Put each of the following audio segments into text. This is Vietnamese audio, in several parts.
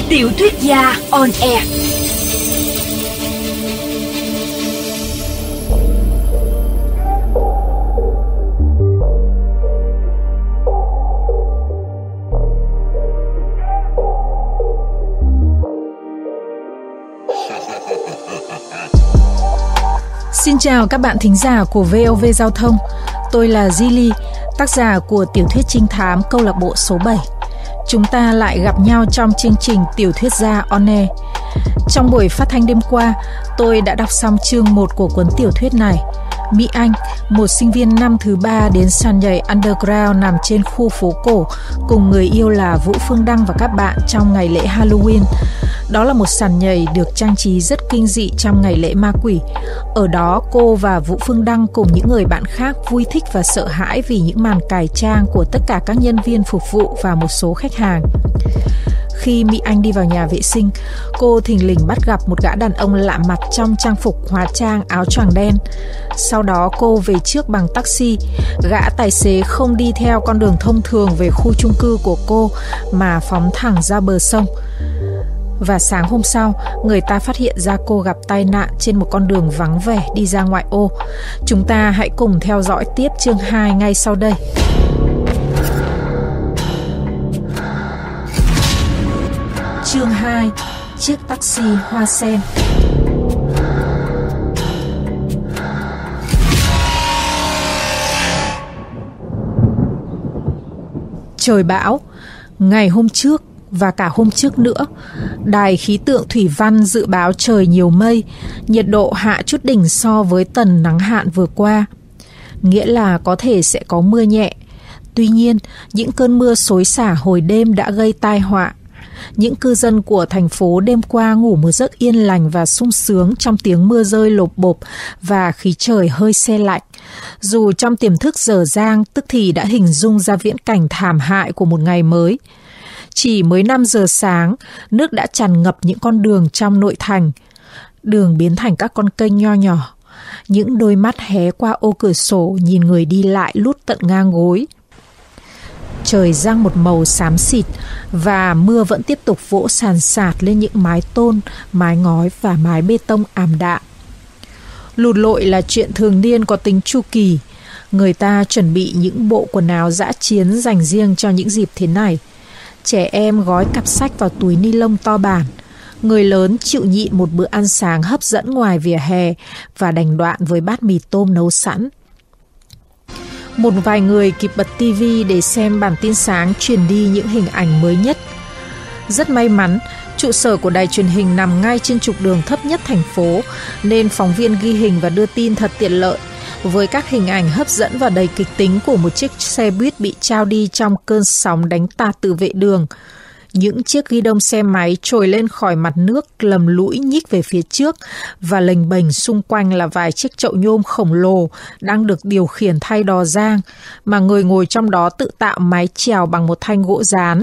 Tiểu thuyết gia on air. Xin chào các bạn thính giả của VOV Giao thông. Tôi là Zili, tác giả của tiểu thuyết trinh thám câu lạc bộ số 7. Chúng ta lại gặp nhau trong chương trình Tiểu thuyết gia on air. Trong buổi phát thanh đêm qua, tôi đã đọc xong chương 1 của cuốn tiểu thuyết này. Mỹ Anh, một sinh viên năm thứ 3 đến sàn nhảy underground nằm trên khu phố cổ cùng người yêu là Vũ Phương Đăng và các bạn trong ngày lễ Halloween. Đó là một sàn nhảy được trang trí rất kinh dị trong ngày lễ ma quỷ. Ở đó, cô và Vũ Phương Đăng cùng những người bạn khác vui thích và sợ hãi vì những màn cải trang của tất cả các nhân viên phục vụ và một số khách hàng. Khi Mỹ Anh đi vào nhà vệ sinh, cô thình lình bắt gặp một gã đàn ông lạ mặt trong trang phục hóa trang áo choàng đen. Sau đó cô về trước bằng taxi. Gã tài xế không đi theo con đường thông thường về khu chung cư của cô mà phóng thẳng ra bờ sông. Và sáng hôm sau, người ta phát hiện ra cô gặp tai nạn trên một con đường vắng vẻ đi ra ngoại ô. Chúng ta hãy cùng theo dõi tiếp chương 2 ngay sau đây. Chương 2. Chiếc taxi hoa sen. Trời bão. Ngày hôm trước và cả hôm trước nữa, Đài khí tượng thủy văn dự báo trời nhiều mây, nhiệt độ hạ chút đỉnh so với tần nắng hạn vừa qua, nghĩa là có thể sẽ có mưa nhẹ. Tuy nhiên, những cơn mưa xối xả hồi đêm đã gây tai họa. Những cư dân của thành phố đêm qua ngủ một giấc yên lành và sung sướng trong tiếng mưa rơi lộp bộp và khí trời hơi se lạnh. Dù trong tiềm thức dở dang tức thì đã hình dung ra viễn cảnh thảm hại của một ngày mới. Chỉ mới 5 giờ sáng, nước đã tràn ngập những con đường trong nội thành. Đường biến thành các con kênh nho nhỏ. Những đôi mắt hé qua ô cửa sổ nhìn người đi lại lút tận ngang gối. Trời giăng một màu xám xịt và mưa vẫn tiếp tục vỗ sàn sạt lên những mái tôn, mái ngói và mái bê tông ảm đạm. Lụt lội là chuyện thường niên có tính chu kỳ. Người ta chuẩn bị những bộ quần áo dã chiến dành riêng cho những dịp thế này. Trẻ em gói cặp sách vào túi ni lông to bản. Người lớn chịu nhịn một bữa ăn sáng hấp dẫn ngoài vỉa hè và đành đoạn với bát mì tôm nấu sẵn. Một vài người kịp bật tivi để xem bản tin sáng truyền đi những hình ảnh mới nhất. Rất may mắn, trụ sở của đài truyền hình nằm ngay trên trục đường thấp nhất thành phố, nên phóng viên ghi hình và đưa tin thật tiện lợi, với các hình ảnh hấp dẫn và đầy kịch tính của một chiếc xe buýt bị trao đi trong cơn sóng đánh tạt từ vệ đường. Những chiếc ghi đông xe máy trồi lên khỏi mặt nước lầm lũi nhích về phía trước và lềnh bềnh xung quanh là vài chiếc chậu nhôm khổng lồ đang được điều khiển thay đò giang, mà người ngồi trong đó tự tạo mái chèo bằng một thanh gỗ dán.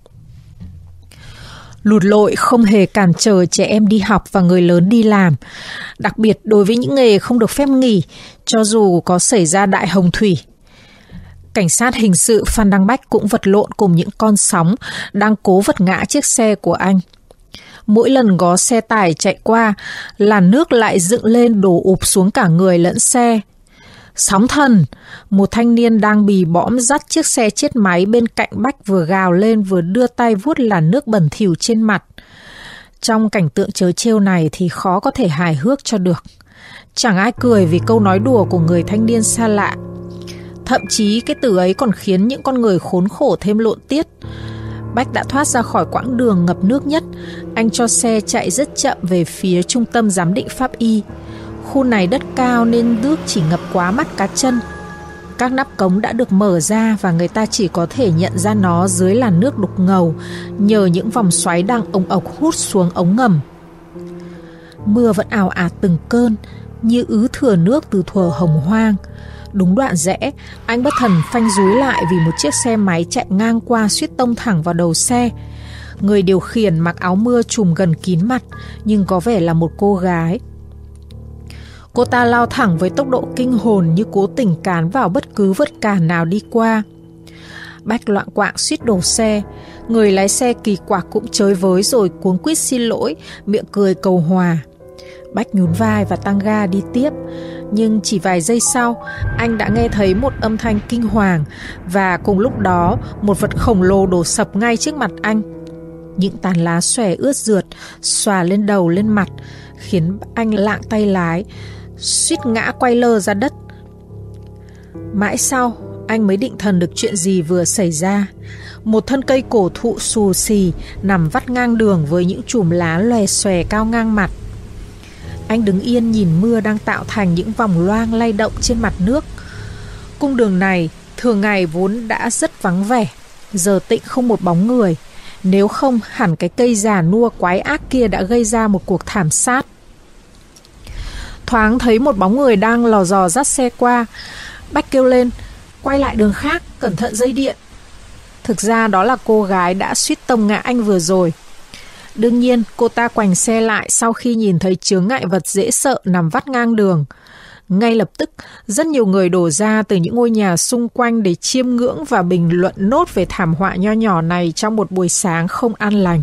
Lụt lội không hề cản trở trẻ em đi học và người lớn đi làm, đặc biệt đối với những nghề không được phép nghỉ, cho dù có xảy ra đại hồng thủy. Cảnh sát hình sự Phan Đăng Bách cũng vật lộn cùng những con sóng đang cố vật ngã chiếc xe của anh. Mỗi lần có xe tải chạy qua, làn nước lại dựng lên đổ ụp xuống cả người lẫn xe. Sóng thần! Một thanh niên đang bì bõm dắt chiếc xe chết máy bên cạnh Bách vừa gào lên vừa đưa tay vuốt làn nước bẩn thỉu trên mặt. Trong cảnh tượng trớ trêu này thì khó có thể hài hước cho được. Chẳng ai cười vì câu nói đùa của người thanh niên xa lạ. Thậm chí cái từ ấy còn khiến những con người khốn khổ thêm lộn tiết. Bách đã thoát ra khỏi quãng đường ngập nước nhất. Anh cho xe chạy rất chậm về phía trung tâm giám định pháp y. Khu này đất cao nên nước chỉ ngập quá mắt cá chân. Các nắp cống đã được mở ra và người ta chỉ có thể nhận ra nó dưới làn nước đục ngầu nhờ những vòng xoáy đang ống ộc hút xuống ống ngầm. Mưa vẫn ào ạt từng cơn như ứ thừa nước từ thuở hồng hoang. Đúng đoạn rẽ, anh bất thần phanh dúi lại vì một chiếc xe máy chạy ngang qua suýt tông thẳng vào đầu xe. Người điều khiển mặc áo mưa trùm gần kín mặt nhưng có vẻ là một cô gái. Cô ta lao thẳng với tốc độ kinh hồn như cố tình cán vào bất cứ vật cản nào đi qua. Bách loạng quạng suýt đổ xe. Người lái xe kỳ quặc cũng chới với rồi cuống quýt xin lỗi, miệng cười cầu hòa. Bách nhún vai và tăng ga đi tiếp. Nhưng chỉ vài giây sau, anh đã nghe thấy một âm thanh kinh hoàng, và cùng lúc đó một vật khổng lồ đổ sập ngay trước mặt anh. Những tán lá xòe ướt rượt xòa lên đầu lên mặt, khiến anh lạng tay lái, suýt ngã quay lơ ra đất. Mãi sau, anh mới định thần được chuyện gì vừa xảy ra. Một thân cây cổ thụ xù xì nằm vắt ngang đường với những chùm lá lòe xòe cao ngang mặt. Anh đứng yên nhìn mưa đang tạo thành những vòng loang lay động trên mặt nước. Cung đường này thường ngày vốn đã rất vắng vẻ, giờ tịnh không một bóng người. Nếu không, hẳn cái cây già nua quái ác kia đã gây ra một cuộc thảm sát. Thoáng thấy một bóng người đang lò dò dắt xe qua. Bách kêu lên: "Quay lại đường khác, cẩn thận dây điện." Thực ra đó là cô gái đã suýt tông ngã anh vừa rồi. Đương nhiên, cô ta quành xe lại sau khi nhìn thấy chướng ngại vật dễ sợ nằm vắt ngang đường. Ngay lập tức, rất nhiều người đổ ra từ những ngôi nhà xung quanh để chiêm ngưỡng và bình luận nốt về thảm họa nho nhỏ này trong một buổi sáng không an lành.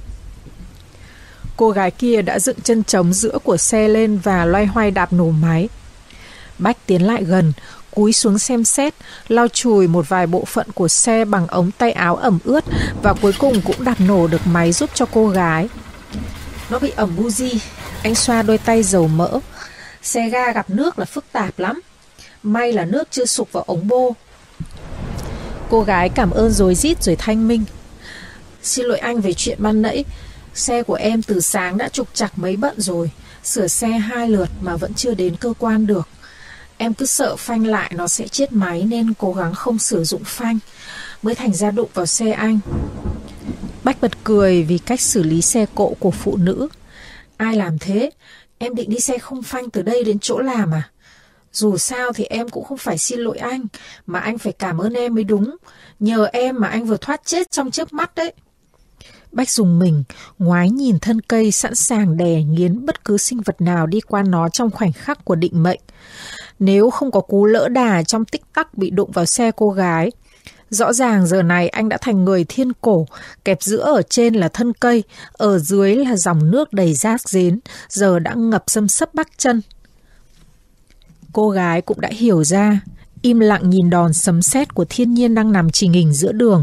Cô gái kia đã dựng chân trống giữa của xe lên và loay hoay đạp nổ máy. Bách tiến lại gần, cúi xuống xem xét, lau chùi một vài bộ phận của xe bằng ống tay áo ẩm ướt và cuối cùng cũng đạp nổ được máy giúp cho cô gái. "Nó bị ẩm buji." Anh xoa đôi tay dầu mỡ. "Xe ga gặp nước là phức tạp lắm. May là nước chưa sục vào ống bô." Cô gái cảm ơn rối rít rồi thanh minh: "Xin lỗi anh về chuyện ban nãy. Xe của em từ sáng đã trục trặc mấy bận rồi. Sửa xe 2 lượt mà vẫn chưa đến cơ quan được. Em cứ sợ phanh lại nó sẽ chết máy nên cố gắng không sử dụng phanh, mới thành ra đụng vào xe anh." Bách bật cười vì cách xử lý xe cộ của phụ nữ. "Ai làm thế? Em định đi xe không phanh từ đây đến chỗ làm à? Dù sao thì em cũng không phải xin lỗi anh, mà anh phải cảm ơn em mới đúng. Nhờ em mà anh vừa thoát chết trong chớp mắt đấy." Bách rùng mình, ngoái nhìn thân cây sẵn sàng đè nghiến bất cứ sinh vật nào đi qua nó trong khoảnh khắc của định mệnh. Nếu không có cú lỡ đà trong tích tắc bị đụng vào xe cô gái, rõ ràng giờ này anh đã thành người thiên cổ, kẹp giữa ở trên là thân cây, ở dưới là dòng nước đầy rác rến, giờ đã ngập xâm xấp bắp chân. Cô gái cũng đã hiểu ra, im lặng nhìn đòn sấm sét của thiên nhiên đang nằm chình hình giữa đường.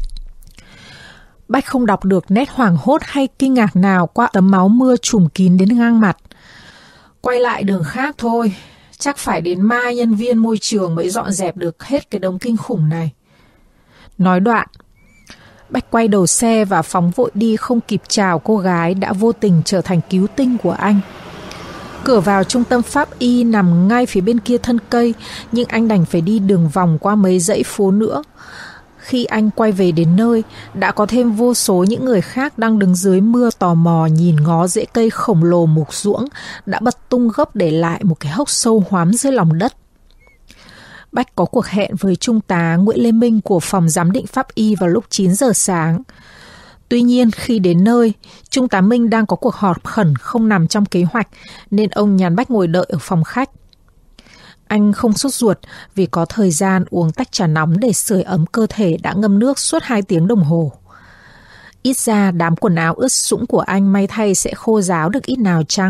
Bách không đọc được nét hoảng hốt hay kinh ngạc nào qua tấm máu mưa trùm kín đến ngang mặt. "Quay lại đường khác thôi. Chắc phải đến mai nhân viên môi trường mới dọn dẹp được hết cái đống kinh khủng này." Nói đoạn, Bách quay đầu xe và phóng vội đi, không kịp chào cô gái đã vô tình trở thành cứu tinh của anh. Cửa vào trung tâm pháp y nằm ngay phía bên kia thân cây, nhưng anh đành phải đi đường vòng qua mấy dãy phố nữa. Khi anh quay về đến nơi, đã có thêm vô số những người khác đang đứng dưới mưa tò mò nhìn ngó rễ cây khổng lồ mục ruỗng đã bật tung gốc để lại một cái hốc sâu hoắm dưới lòng đất. Bách có cuộc hẹn với Trung tá Nguyễn Lê Minh của phòng giám định pháp y vào lúc 9 giờ sáng. Tuy nhiên khi đến nơi, Trung tá Minh đang có cuộc họp khẩn không nằm trong kế hoạch nên ông nhắn Bách ngồi đợi ở phòng khách. Anh không sốt ruột vì có thời gian uống tách trà nóng để sưởi ấm cơ thể đã ngâm nước suốt 2 tiếng đồng hồ. Ít ra đám quần áo ướt sũng của anh may thay sẽ khô ráo được ít nào chăng?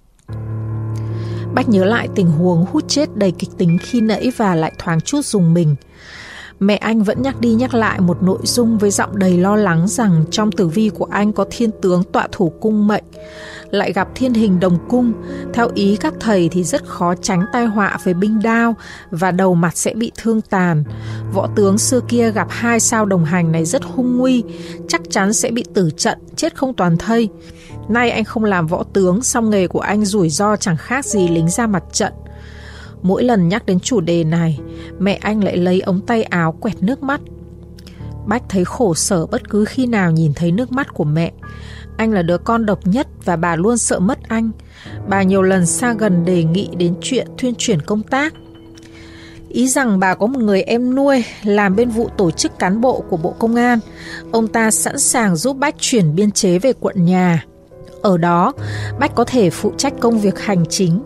Bách nhớ lại tình huống hút chết đầy kịch tính khi nãy và lại thoáng chút rùng mình. Mẹ anh vẫn nhắc đi nhắc lại một nội dung với giọng đầy lo lắng rằng trong tử vi của anh có thiên tướng tọa thủ cung mệnh, lại gặp thiên hình đồng cung. Theo ý các thầy thì rất khó tránh tai họa về binh đao và đầu mặt sẽ bị thương tàn. Võ tướng xưa kia gặp 2 sao đồng hành này rất hung nguy, chắc chắn sẽ bị tử trận, chết không toàn thây. Nay anh không làm võ tướng, song nghề của anh rủi ro chẳng khác gì lính ra mặt trận. Mỗi lần nhắc đến chủ đề này, mẹ anh lại lấy ống tay áo quẹt nước mắt. Bách thấy khổ sở bất cứ khi nào nhìn thấy nước mắt của mẹ. Anh là đứa con độc nhất và bà luôn sợ mất anh. Bà nhiều lần xa gần đề nghị đến chuyện thuyên chuyển công tác. Ý rằng bà có một người em nuôi làm bên vụ tổ chức cán bộ của Bộ Công an. Ông ta sẵn sàng giúp Bách chuyển biên chế về quận nhà. Ở đó, Bách có thể phụ trách công việc hành chính.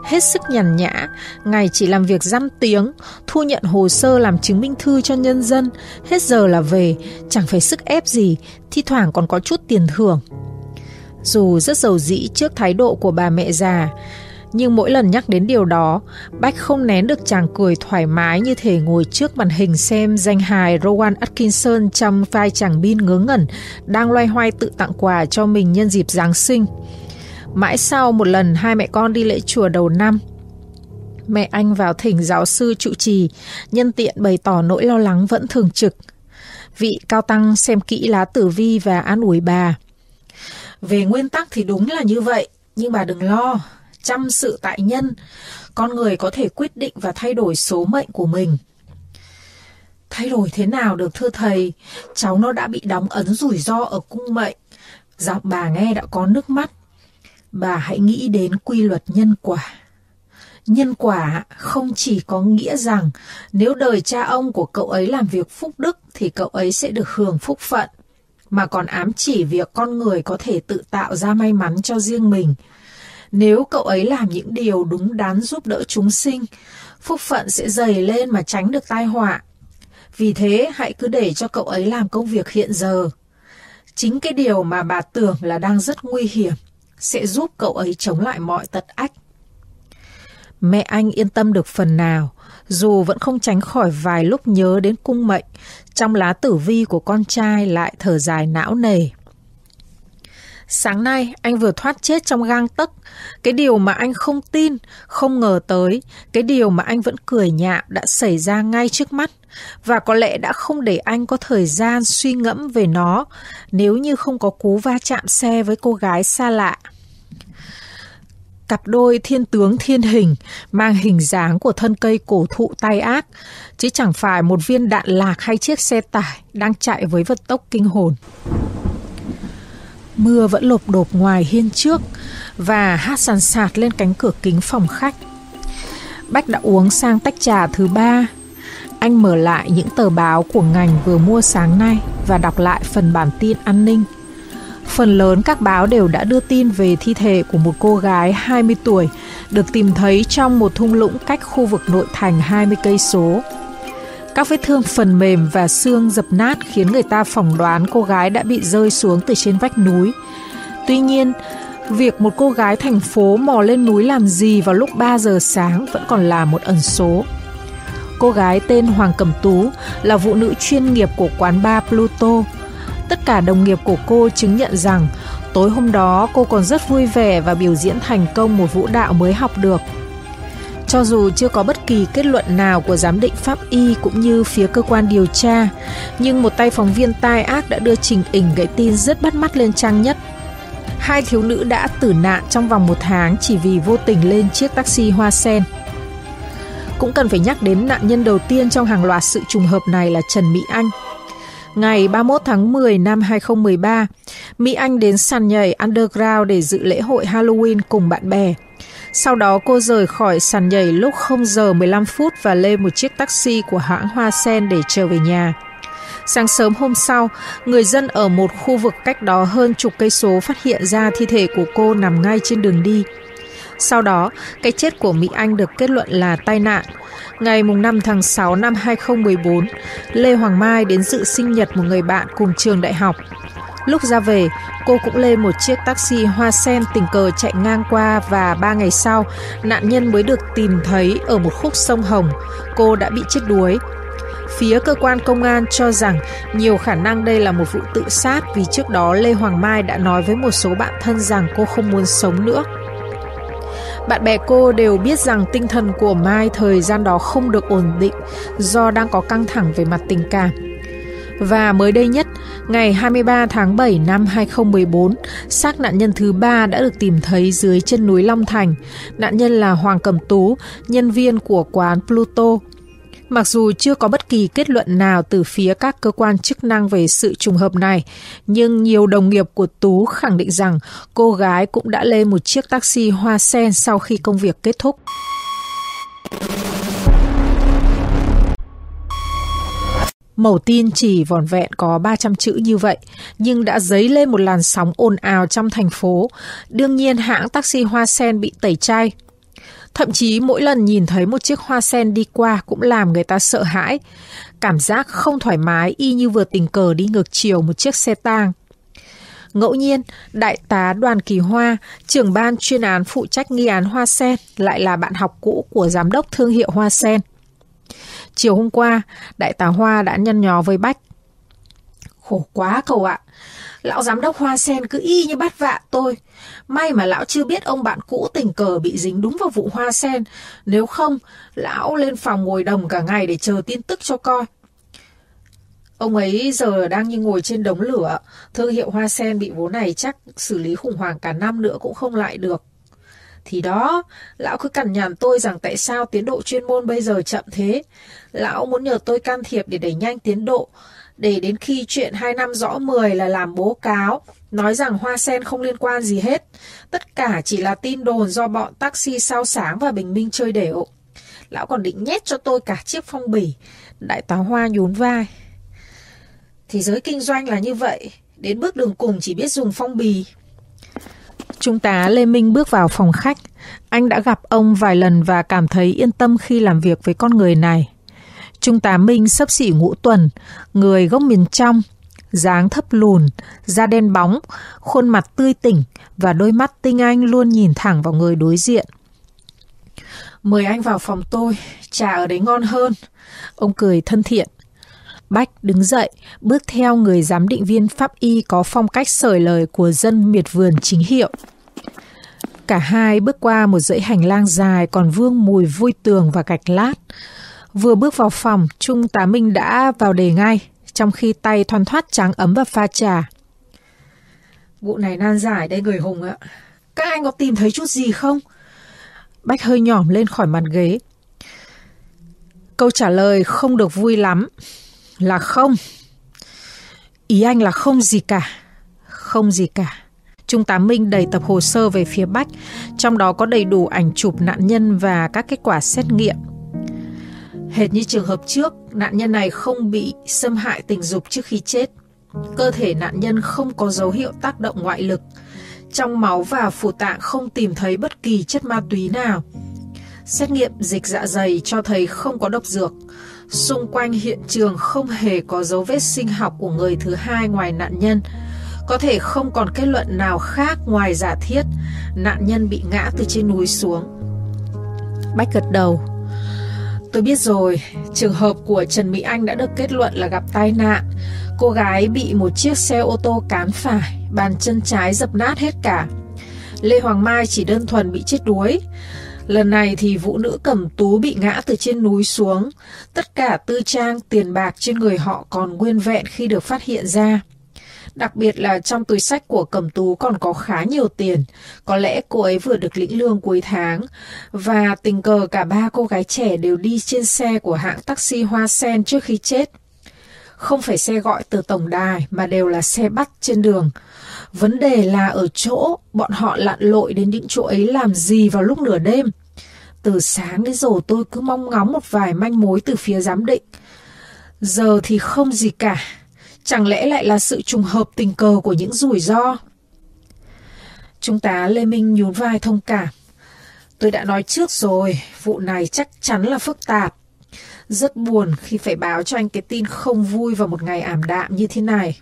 hết sức nhàn nhã, ngày chỉ làm việc dăm tiếng, thu nhận hồ sơ làm chứng minh thư cho nhân dân, hết giờ là về, chẳng phải sức ép gì, thi thoảng còn có chút tiền thưởng. Dù rất dầu dĩ trước thái độ của bà mẹ già, nhưng mỗi lần nhắc đến điều đó, Bách không nén được tràng cười thoải mái như thể ngồi trước màn hình xem danh hài Rowan Atkinson trong vai chàng Bill ngớ ngẩn đang loay hoay tự tặng quà cho mình nhân dịp Giáng sinh. Mãi sau một lần hai mẹ con đi lễ chùa đầu năm, mẹ anh vào thỉnh giáo sư trụ trì, nhân tiện bày tỏ nỗi lo lắng vẫn thường trực. Vị cao tăng xem kỹ lá tử vi và an ủi bà. Về nguyên tắc thì đúng là như vậy, nhưng bà đừng lo. Trăm sự tại nhân, con người có thể quyết định và thay đổi số mệnh của mình. Thay đổi thế nào được thưa thầy? Cháu nó đã bị đóng ấn rủi ro ở cung mệnh. Giọng bà nghe đã có nước mắt. Bà hãy nghĩ đến quy luật nhân quả. Nhân quả không chỉ có nghĩa rằng nếu đời cha ông của cậu ấy làm việc phúc đức thì cậu ấy sẽ được hưởng phúc phận, mà còn ám chỉ việc con người có thể tự tạo ra may mắn cho riêng mình. Nếu cậu ấy làm những điều đúng đắn giúp đỡ chúng sinh, phúc phận sẽ dày lên mà tránh được tai họa. Vì thế hãy cứ để cho cậu ấy làm công việc hiện giờ. Chính cái điều mà bà tưởng là đang rất nguy hiểm sẽ giúp cậu ấy chống lại mọi tật ách. Mẹ anh yên tâm được phần nào, dù vẫn không tránh khỏi vài lúc nhớ đến cung mệnh, trong lá tử vi của con trai lại thở dài não nề. Sáng nay anh vừa thoát chết trong gang tấc. Cái điều mà anh không tin, không ngờ tới, cái điều mà anh vẫn cười nhạo đã xảy ra ngay trước mắt, và có lẽ đã không để anh có thời gian suy ngẫm về nó nếu như không có cú va chạm xe với cô gái xa lạ. Cặp đôi thiên tướng thiên hình mang hình dáng của thân cây cổ thụ tai ác, chứ chẳng phải một viên đạn lạc hay chiếc xe tải đang chạy với vận tốc kinh hồn. Mưa vẫn lộp độp ngoài hiên trước và hát sàn sạt lên cánh cửa kính phòng khách. Bách đã uống sang tách trà thứ 3. Anh mở lại những tờ báo của ngành vừa mua sáng nay và đọc lại phần bản tin an ninh. Phần lớn các báo đều đã đưa tin về thi thể của một cô gái 20 tuổi được tìm thấy trong một thung lũng cách khu vực nội thành 20 cây số. Các vết thương phần mềm và xương dập nát khiến người ta phỏng đoán cô gái đã bị rơi xuống từ trên vách núi. Tuy nhiên, việc một cô gái thành phố mò lên núi làm gì vào lúc 3 giờ sáng vẫn còn là một ẩn số. Cô gái tên Hoàng Cẩm Tú là phụ nữ chuyên nghiệp của quán bar Pluto. Tất cả đồng nghiệp của cô chứng nhận rằng tối hôm đó cô còn rất vui vẻ và biểu diễn thành công một vũ đạo mới học được. Cho dù chưa có bất kỳ kết luận nào của giám định pháp y cũng như phía cơ quan điều tra, nhưng một tay phóng viên tai ác đã đưa trình ảnh cái tin rất bắt mắt lên trang nhất. 2 thiếu nữ đã tử nạn trong vòng 1 tháng chỉ vì vô tình lên chiếc taxi hoa sen. Cũng cần phải nhắc đến nạn nhân đầu tiên trong hàng loạt sự trùng hợp này là Trần Mỹ Anh. Ngày 31 tháng 10 năm 2013, Mỹ Anh đến sàn nhảy Underground để dự lễ hội Halloween cùng bạn bè. Sau đó cô rời khỏi sàn nhảy lúc 0 giờ 15 phút và lên một chiếc taxi của hãng Hoa Sen để trở về nhà. Sáng sớm hôm sau, người dân ở một khu vực cách đó hơn chục cây số phát hiện ra thi thể của cô nằm ngay trên đường đi. Sau đó, cái chết của Mỹ Anh được kết luận là tai nạn. Ngày 5 tháng 6 năm 2014, Lê Hoàng Mai đến dự sinh nhật một người bạn cùng trường đại học. Lúc ra về, cô cũng lên một chiếc taxi Hoa Sen tình cờ chạy ngang qua và 3 ngày sau, nạn nhân mới được tìm thấy ở một khúc sông Hồng. Cô đã bị chết đuối. Phía cơ quan công an cho rằng nhiều khả năng đây là một vụ tự sát vì trước đó Lê Hoàng Mai đã nói với một số bạn thân rằng cô không muốn sống nữa. Bạn bè cô đều biết rằng tinh thần của Mai thời gian đó không được ổn định do đang có căng thẳng về mặt tình cảm. Và mới đây nhất, ngày 23 tháng 7 năm 2014, xác nạn nhân thứ 3 đã được tìm thấy dưới chân núi Long Thành. Nạn nhân là Hoàng Cẩm Tú, nhân viên của quán Pluto. Mặc dù chưa có bất kỳ kết luận nào từ phía các cơ quan chức năng về sự trùng hợp này, nhưng nhiều đồng nghiệp của Tú khẳng định rằng cô gái cũng đã lên một chiếc taxi Hoa Sen sau khi công việc kết thúc. Mẩu tin chỉ vỏn vẹn có 300 chữ như vậy, nhưng đã dấy lên một làn sóng ồn ào trong thành phố. Đương nhiên hãng taxi Hoa Sen bị tẩy chay. Thậm chí mỗi lần nhìn thấy một chiếc hoa sen đi qua cũng làm người ta sợ hãi. Cảm giác không thoải mái y như vừa tình cờ đi ngược chiều một chiếc xe tang. Ngẫu nhiên, Đại tá Đoàn Kỳ Hoa, trưởng ban chuyên án phụ trách nghi án hoa sen, lại là bạn học cũ của giám đốc thương hiệu hoa sen. Chiều hôm qua, Đại tá Hoa đã nhăn nhó với Bách. Khổ quá cậu ạ. Lão giám đốc hoa sen cứ y như bắt vạ tôi. May mà lão chưa biết ông bạn cũ tình cờ bị dính đúng vào vụ hoa sen. Nếu không, lão lên phòng ngồi đồng cả ngày để chờ tin tức cho coi. Ông ấy giờ đang như ngồi trên đống lửa. Thương hiệu hoa sen bị vố này chắc xử lý khủng hoảng cả năm nữa cũng không lại được. Thì đó, lão cứ cằn nhằn tôi rằng tại sao tiến độ chuyên môn bây giờ chậm thế. Lão muốn nhờ tôi can thiệp để đẩy nhanh tiến độ, để đến khi chuyện 2 năm rõ 10 là làm bố cáo, nói rằng hoa sen không liên quan gì hết. Tất cả chỉ là tin đồn do bọn taxi Sao Sáng và Bình Minh chơi đểu. Lão còn định nhét cho tôi cả chiếc phong bì. Đại tá Hoa nhún vai. Thì giới kinh doanh là như vậy, đến bước đường cùng chỉ biết dùng phong bì. Trung tá Lê Minh bước vào phòng khách. Anh đã gặp ông vài lần và cảm thấy yên tâm khi làm việc với con người này. Trung tá Minh xấp xỉ ngũ tuần, người gốc miền trong, dáng thấp lùn, da đen bóng, khuôn mặt tươi tỉnh và đôi mắt tinh anh luôn nhìn thẳng vào người đối diện. Mời anh vào phòng tôi, trà ở đấy ngon hơn. Ông cười thân thiện. Bách đứng dậy, bước theo người giám định viên pháp y có phong cách sởi lời của dân miệt vườn chính hiệu. Cả hai bước qua một dãy hành lang dài còn vương mùi vôi tường và gạch lát. Vừa bước vào phòng, Trung tá Minh đã vào đề ngay, trong khi tay thoăn thoắt tráng ấm và pha trà. Vụ này nan giải đây người Hùng ạ. Các anh có tìm thấy chút gì không? Bách hơi nhỏm lên khỏi mặt ghế. Câu trả lời không được vui lắm. Là không. Ý anh là không gì cả. Không gì cả. Trung tá Minh đẩy tập hồ sơ về phía Bách, trong đó có đầy đủ ảnh chụp nạn nhân và các kết quả xét nghiệm. Hệt như trường hợp trước, nạn nhân này không bị xâm hại tình dục trước khi chết. Cơ thể nạn nhân không có dấu hiệu tác động ngoại lực. Trong máu và phủ tạng không tìm thấy bất kỳ chất ma túy nào. Xét nghiệm dịch dạ dày cho thấy không có độc dược. Xung quanh hiện trường không hề có dấu vết sinh học của người thứ hai ngoài nạn nhân. Có thể không còn kết luận nào khác ngoài giả thiết nạn nhân bị ngã từ trên núi xuống. Bách gật đầu. Tôi biết rồi, trường hợp của Trần Mỹ Anh đã được kết luận là gặp tai nạn. Cô gái bị một chiếc xe ô tô cán phải, bàn chân trái dập nát hết cả. Lê Hoàng Mai chỉ đơn thuần bị chết đuối. Lần này thì phụ nữ Cẩm Tú bị ngã từ trên núi xuống. Tất cả tư trang, tiền bạc trên người họ còn nguyên vẹn khi được phát hiện ra. Đặc biệt là trong túi xách của Cẩm Tú còn có khá nhiều tiền. Có lẽ cô ấy vừa được lĩnh lương cuối tháng. Và tình cờ cả ba cô gái trẻ đều đi trên xe của hãng taxi Hoa Sen trước khi chết. Không phải xe gọi từ tổng đài mà đều là xe bắt trên đường. Vấn đề là ở chỗ bọn họ lặn lội đến những chỗ ấy làm gì vào lúc nửa đêm. Từ sáng đến giờ tôi cứ mong ngóng một vài manh mối từ phía giám định. Giờ thì không gì cả. Chẳng lẽ lại là sự trùng hợp tình cờ của những rủi ro? Trung tá Lê Minh nhún vai thông cảm. Tôi đã nói trước rồi, vụ này chắc chắn là phức tạp. Rất buồn khi phải báo cho anh cái tin không vui vào một ngày ảm đạm như thế này.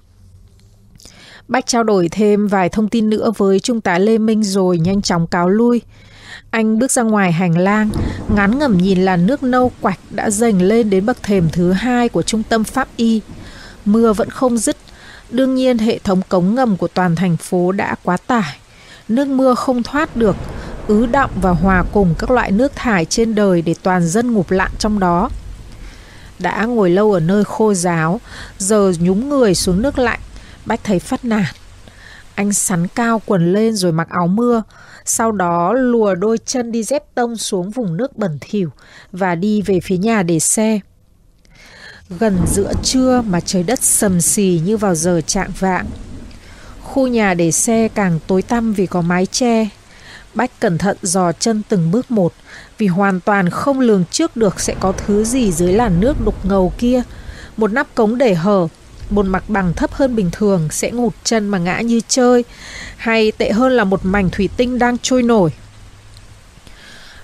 Bách trao đổi thêm vài thông tin nữa với Trung tá Lê Minh rồi nhanh chóng cáo lui. Anh bước ra ngoài hành lang, ngán ngẩm nhìn làn nước nâu quạch đã dâng lên đến bậc thềm thứ 2 của trung tâm pháp y. Mưa vẫn không dứt. Đương nhiên hệ thống cống ngầm của toàn thành phố đã quá tải. Nước mưa không thoát được, ứ đọng và hòa cùng các loại nước thải trên đời để toàn dân ngụp lặn trong đó. Đã ngồi lâu ở nơi khô ráo, giờ nhúng người xuống nước lạnh, Bách thấy phát nản. Anh sắn cao quần lên rồi mặc áo mưa, sau đó lùa đôi chân đi dép tông xuống vùng nước bẩn thỉu và đi về phía nhà để xe. Gần giữa trưa mà trời đất sầm xì như vào giờ chạng vạng. Khu nhà để xe càng tối tăm vì có mái che. Bách cẩn thận dò chân từng bước một, vì hoàn toàn không lường trước được sẽ có thứ gì dưới làn nước đục ngầu kia. Một nắp cống để hở, một mặt bằng thấp hơn bình thường sẽ ngụt chân mà ngã như chơi, hay tệ hơn là một mảnh thủy tinh đang trôi nổi.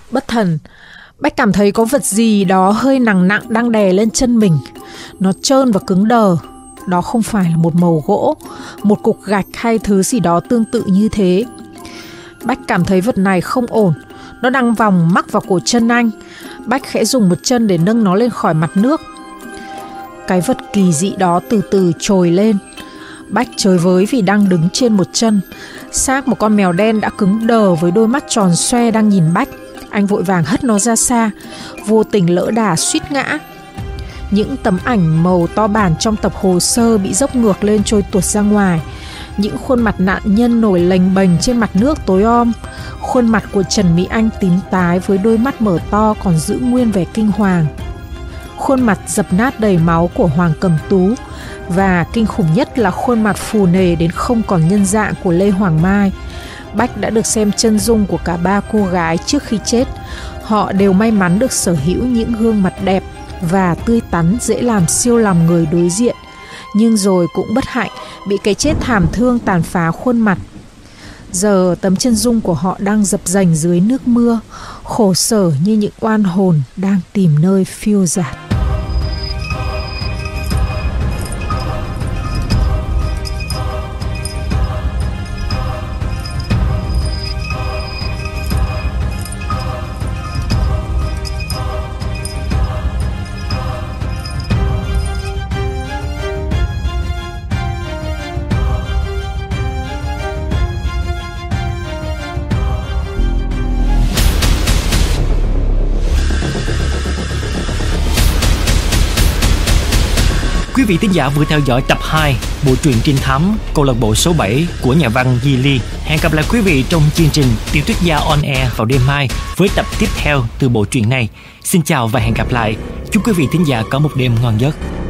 Bất thần, Bách cảm thấy có vật gì đó hơi nặng đang đè lên chân mình. Nó trơn và cứng đờ. Đó không phải là một mẩu gỗ, một cục gạch hay thứ gì đó tương tự như thế. Bách cảm thấy vật này không ổn. Nó đang vòng mắc vào cổ chân anh. Bách khẽ dùng một chân để nâng nó lên khỏi mặt nước. Cái vật kỳ dị đó từ từ trồi lên. Bách chới với vì đang đứng trên một chân. Xác một con mèo đen đã cứng đờ với đôi mắt tròn xoe đang nhìn Bách. Anh vội vàng hất nó ra xa, vô tình lỡ đà suýt ngã. Những tấm ảnh màu to bản trong tập hồ sơ bị dốc ngược lên trôi tuột ra ngoài. Những khuôn mặt nạn nhân nổi lềnh bềnh trên mặt nước tối om. Khuôn mặt của Trần Mỹ Anh tím tái với đôi mắt mở to còn giữ nguyên vẻ kinh hoàng. Khuôn mặt dập nát đầy máu của Hoàng Cẩm Tú. Và kinh khủng nhất là khuôn mặt phù nề đến không còn nhân dạng của Lê Hoàng Mai. Bách đã được xem chân dung của cả ba cô gái trước khi chết. Họ đều may mắn được sở hữu những gương mặt đẹp và tươi tắn dễ làm siêu lòng người đối diện. Nhưng rồi cũng bất hạnh bị cái chết thảm thương tàn phá khuôn mặt. Giờ tấm chân dung của họ đang dập dềnh dưới nước mưa, khổ sở như những oan hồn đang tìm nơi phiêu dạt. Quý vị thính giả vừa theo dõi tập 2 bộ truyện trinh thám câu lạc bộ số 7 của nhà văn Di Ly. Hẹn gặp lại quý vị trong chương trình Tiểu thuyết gia on air vào đêm mai với tập tiếp theo từ bộ truyện này. Xin chào và hẹn gặp lại. Chúc quý vị thính giả có một đêm ngon giấc.